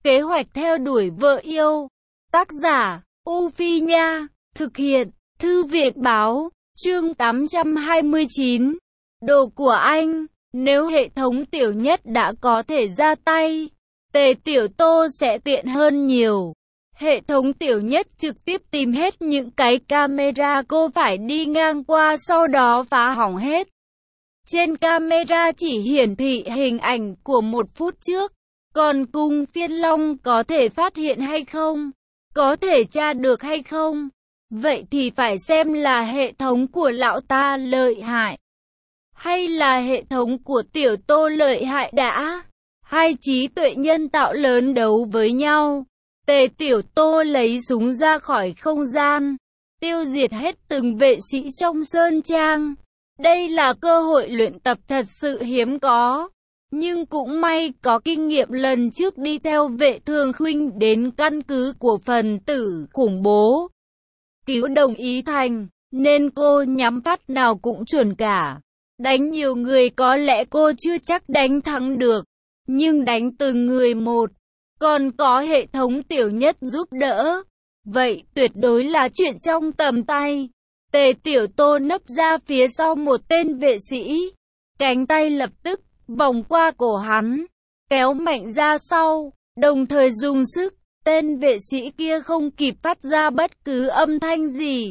Kế hoạch theo đuổi vợ yêu. Tác giả, U Phi Nha. Thực hiện, Thư viện Báo. Chương 829. Đồ của anh. Nếu hệ thống Tiểu Nhất đã có thể ra tay, Tề Tiểu Tô sẽ tiện hơn nhiều. Hệ thống Tiểu Nhất trực tiếp tìm hết những cái camera cô phải đi ngang qua, sau đó phá hỏng hết. Trên camera chỉ hiển thị hình ảnh của 1 phút trước. Còn Cung Phiên Long có thể phát hiện hay không? Có thể tra được hay không? Vậy thì phải xem là hệ thống của lão ta lợi hại, hay là hệ thống của Tiểu Tô lợi hại đã. Hai trí tuệ nhân tạo lớn đấu với nhau. Tề Tiểu Tô lấy súng ra khỏi không gian, tiêu diệt hết từng vệ sĩ trong sơn trang. Đây là cơ hội luyện tập thật sự hiếm có. Nhưng cũng may có kinh nghiệm lần trước đi theo Vệ Thường Khuynh đến căn cứ của phần tử khủng bố, cứu Đồng Ý Thành, nên cô nhắm phát nào cũng chuẩn cả. Đánh nhiều người có lẽ cô chưa chắc đánh thắng được, nhưng đánh từng người một, còn có hệ thống Tiểu Nhất giúp đỡ, vậy tuyệt đối là chuyện trong tầm tay. Tề Tiểu Tô nấp ra phía sau một tên vệ sĩ, cánh tay lập tức vòng qua cổ hắn, kéo mạnh ra sau, đồng thời dùng sức. Tên vệ sĩ kia không kịp phát ra bất cứ âm thanh gì,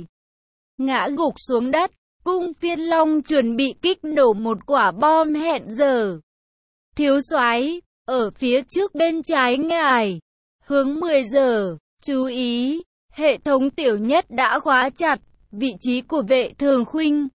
ngã gục xuống đất. Cung Phiên Long chuẩn bị kích nổ một quả bom hẹn giờ. Thiếu soái, ở phía trước bên trái ngài, hướng 10 giờ, chú ý, hệ thống Tiểu Nhất đã khóa chặt vị trí của Vệ Thường Khuynh.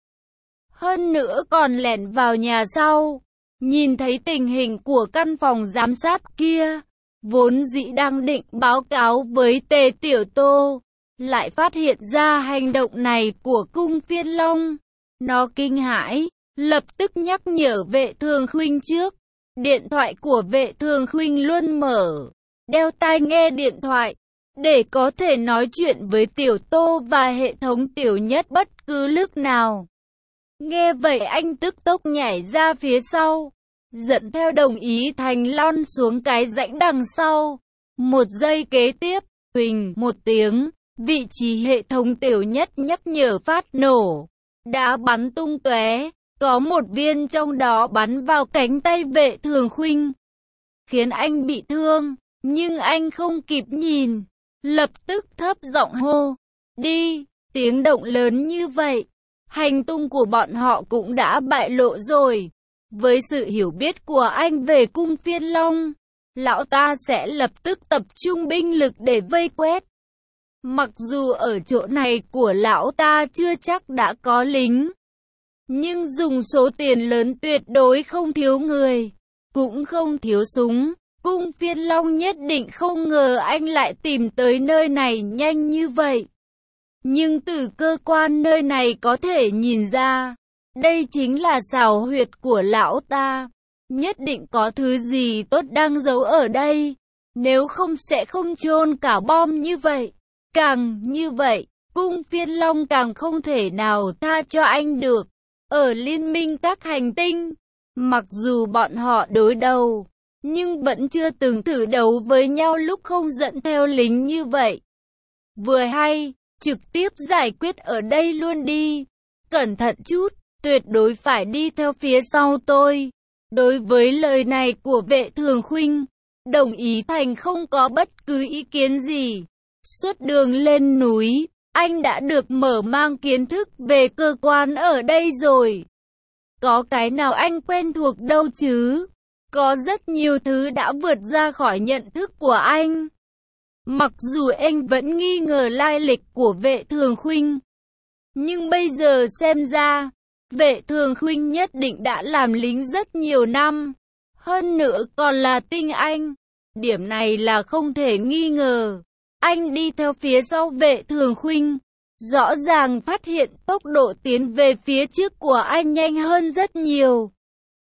Hơn nữa còn lẻn vào nhà sau. Nhìn thấy tình hình của căn phòng giám sát kia, vốn dĩ đang định báo cáo với Tề Tiểu Tô, lại phát hiện ra hành động này của Cung Phiên Long. Nó kinh hãi, lập tức nhắc nhở Vệ Thường Khuynh trước. Điện thoại của Vệ Thường Khuynh luôn mở, đeo tai nghe điện thoại, để có thể nói chuyện với Tiểu Tô và hệ thống Tiểu Nhất bất cứ lúc nào. Nghe vậy anh tức tốc nhảy ra phía sau, dẫn theo Đồng Ý Thành lon xuống cái rãnh đằng sau. Một giây kế tiếp, huỳnh một tiếng, vị trí hệ thống Tiểu Nhất nhắc nhở phát nổ, đã bắn tung tóe, có một viên trong đó bắn vào cánh tay Vệ Thường Khuynh, khiến anh bị thương, nhưng anh không kịp nhìn, lập tức thấp giọng hô, đi. Tiếng động lớn như vậy, hành tung của bọn họ cũng đã bại lộ rồi. Với sự hiểu biết của anh về Cung Phiên Long, lão ta sẽ lập tức tập trung binh lực để vây quét. Mặc dù ở chỗ này của lão ta chưa chắc đã có lính, nhưng dùng số tiền lớn tuyệt đối không thiếu người, cũng không thiếu súng. Cung Phiên Long nhất định không ngờ anh lại tìm tới nơi này nhanh như vậy. Nhưng từ cơ quan nơi này có thể nhìn ra, đây chính là xào huyệt của lão ta. Nhất định có thứ gì tốt đang giấu ở đây, nếu không sẽ không chôn cả bom như vậy. Càng như vậy, Cung Phiên Long càng không thể nào tha cho anh được. Ở liên minh các hành tinh, mặc dù bọn họ đối đầu, nhưng vẫn chưa từng thử đấu với nhau lúc không dẫn theo lính như vậy. Vừa hay, trực tiếp giải quyết ở đây luôn đi. Cẩn thận chút, tuyệt đối phải đi theo phía sau tôi. Đối với lời này của Vệ Thường Khuynh, Đồng Ý Thành không có bất cứ ý kiến gì. Suốt đường lên núi, anh đã được mở mang kiến thức về cơ quan ở đây rồi. Có cái nào anh quen thuộc đâu chứ? Có rất nhiều thứ đã vượt ra khỏi nhận thức của anh. Mặc dù anh vẫn nghi ngờ lai lịch của Vệ Thường Khuynh, nhưng bây giờ xem ra, Vệ Thường Khuynh nhất định đã làm lính rất nhiều năm. Hơn nữa còn là tinh anh. Điểm này là không thể nghi ngờ. Anh đi theo phía sau Vệ Thường Khuynh, rõ ràng phát hiện tốc độ tiến về phía trước của anh nhanh hơn rất nhiều.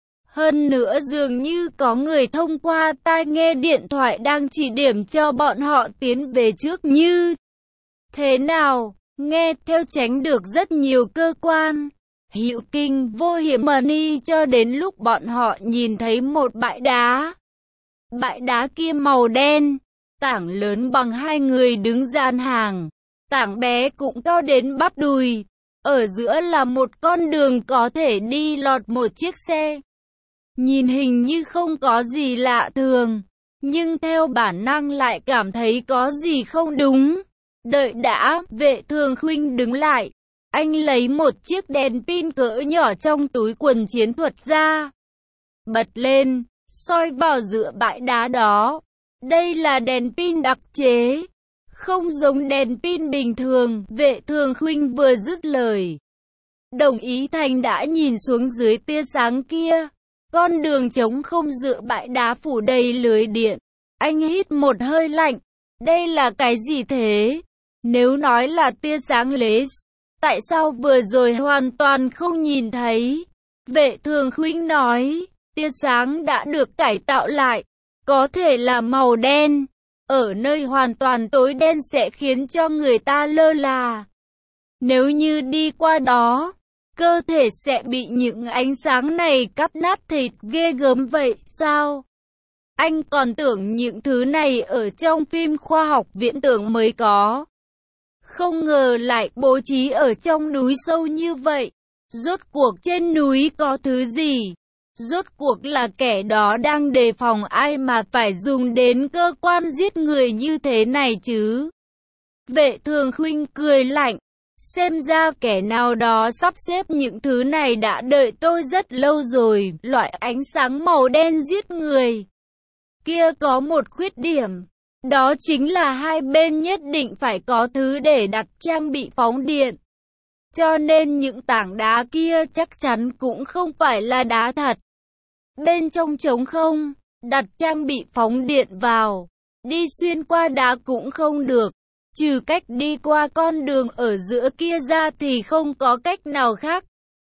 Hơn nữa dường như có người thông qua tai nghe điện thoại đang chỉ điểm cho bọn họ tiến về trước như thế nào. Nghe theo tránh được rất nhiều cơ quan, hữu kinh vô hiểm mani cho đến lúc bọn họ nhìn thấy một bãi đá. Bãi đá kia màu đen, Tảng lớn bằng hai người đứng dàn hàng, tảng bé cũng cao đến bắp đùi. Ở giữa là một con đường có thể đi lọt một chiếc xe. Nhìn hình như không có gì lạ thường, nhưng theo bản năng lại cảm thấy có gì không đúng. Đợi đã, Vệ Thường Khuynh đứng lại. Anh lấy một chiếc đèn pin cỡ nhỏ trong túi quần chiến thuật ra, bật lên, soi vào giữa bãi đá đó. Đây là đèn pin đặc chế, không giống đèn pin bình thường. Vệ Thường Khuynh vừa dứt lời, Đồng Ý Thành đã nhìn xuống dưới tia sáng kia. Con đường trống không giữa bãi đá phủ đầy lưới điện. Anh hít một hơi lạnh. Đây là cái gì thế? Nếu nói là tia sáng laser, tại sao vừa rồi hoàn toàn không nhìn thấy? Vệ Thường Khuynh nói, tia sáng đã được cải tạo lại, có thể là màu đen. Ở nơi hoàn toàn tối đen sẽ khiến cho người ta lơ là. Nếu như đi qua đó, cơ thể sẽ bị những ánh sáng này cắt nát thịt. Ghê gớm vậy sao? Anh còn tưởng những thứ này ở trong phim khoa học viễn tưởng mới có. Không ngờ lại bố trí ở trong núi sâu như vậy. Rốt cuộc trên núi có thứ gì? Rốt cuộc là kẻ đó đang đề phòng ai mà phải dùng đến cơ quan giết người như thế này chứ? Vệ Thường Khuynh cười lạnh. Xem ra kẻ nào đó sắp xếp những thứ này đã đợi tôi rất lâu rồi. Loại ánh sáng màu đen giết người kia có một khuyết điểm. Đó chính là hai bên nhất định phải có thứ để đặt trang bị phóng điện. Cho nên những tảng đá kia chắc chắn cũng không phải là đá thật. Bên trong trống không, đặt trang bị phóng điện vào, đi xuyên qua đá cũng không được. Trừ cách đi qua con đường ở giữa kia ra thì không có cách nào khác.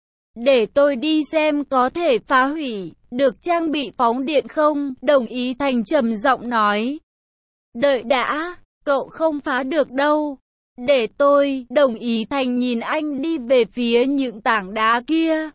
Để tôi đi xem có thể phá hủy được trang bị phóng điện không? Đồng Ý Thành trầm giọng nói. Đợi đã, cậu không phá được đâu. Để tôi. Đồng Ý Thành nhìn anh đi về phía những tảng đá kia.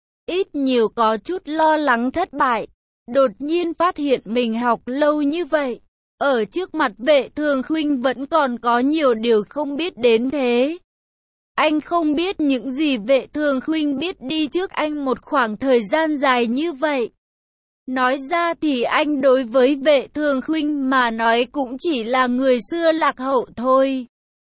Ít nhiều có chút lo lắng thất bại. Đột nhiên phát hiện mình học lâu như vậy, ở trước mặt Vệ Thường Khuynh vẫn còn có nhiều điều không biết đến thế. Anh không biết những gì Vệ Thường Khuynh biết đi trước anh một khoảng thời gian dài như vậy. Nói ra thì anh đối với Vệ Thường Khuynh mà nói cũng chỉ là người xưa lạc hậu thôi.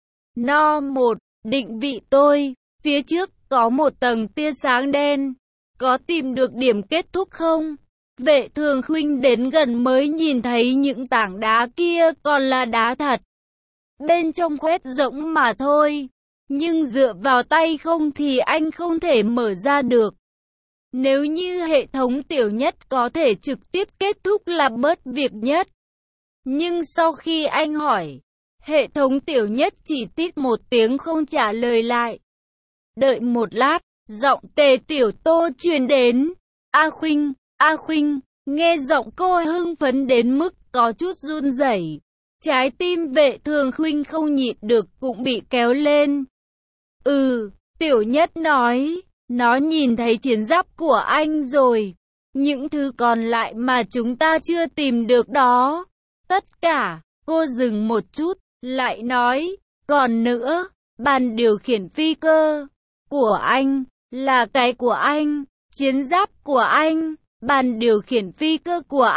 No 1. Định vị tôi. Phía trước có một tầng tia sáng đen. Có tìm được điểm kết thúc không? Vệ Thường Khuynh đến gần mới nhìn thấy những tảng đá kia còn là đá thật. Bên trong khoét rỗng mà thôi. Nhưng dựa vào tay không thì anh không thể mở ra được. Nếu như hệ thống tiểu nhất có thể trực tiếp kết thúc là bớt việc nhất. Nhưng sau khi anh hỏi, hệ thống tiểu nhất chỉ tít một tiếng không trả lời lại. Đợi một lát, giọng Tề Tiểu Tô truyền đến. A Khuynh, nghe giọng cô hưng phấn đến mức có chút run rẩy. Trái tim Vệ Thường Khuynh không nhịn được cũng bị kéo lên. Tiểu nhất nói, nó nhìn thấy chiến giáp của anh rồi. Những thứ còn lại mà chúng ta chưa tìm được đó. Tất cả, cô dừng một chút, lại nói, còn nữa, bàn điều khiển phi cơ của anh, là cái của anh, chiến giáp của anh, bàn điều khiển phi cơ của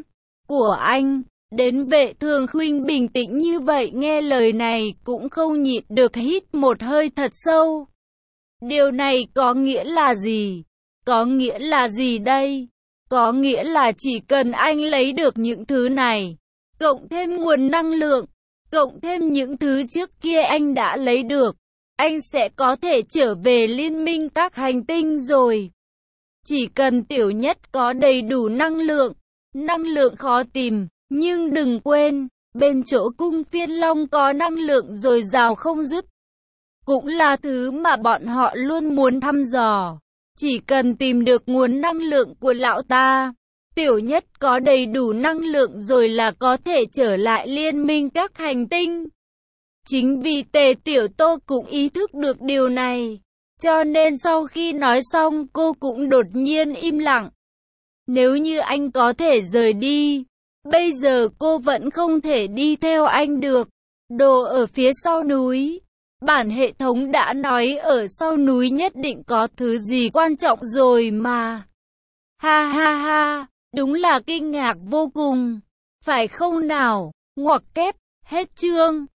anh. Đến Vệ Thường Khuynh bình tĩnh như vậy nghe lời này cũng không nhịn được hít một hơi thật sâu. Điều này có nghĩa là gì? Có nghĩa là gì đây? Có nghĩa là chỉ cần anh lấy được những thứ này, cộng thêm nguồn năng lượng, cộng thêm những thứ trước kia anh đã lấy được, anh sẽ có thể trở về liên minh các hành tinh rồi. Chỉ cần tiểu nhất có đầy đủ năng lượng khó tìm, nhưng đừng quên, bên chỗ cung Phiên Long có năng lượng dồi dào không dứt. Cũng là thứ mà bọn họ luôn muốn thăm dò. Chỉ cần tìm được nguồn năng lượng của lão ta, tiểu nhất có đầy đủ năng lượng rồi là có thể trở lại liên minh các hành tinh. Chính vì Tề Tiểu Tô cũng ý thức được điều này, cho nên sau khi nói xong cô cũng đột nhiên im lặng. Nếu như anh có thể rời đi, Bây giờ cô vẫn không thể đi theo anh được. Đồ ở phía sau núi. Bản hệ thống đã nói ở sau núi nhất định có thứ gì quan trọng rồi mà. Ha ha ha, đúng là kinh ngạc vô cùng. Phải không nào? Ngoặc kép, hết chương.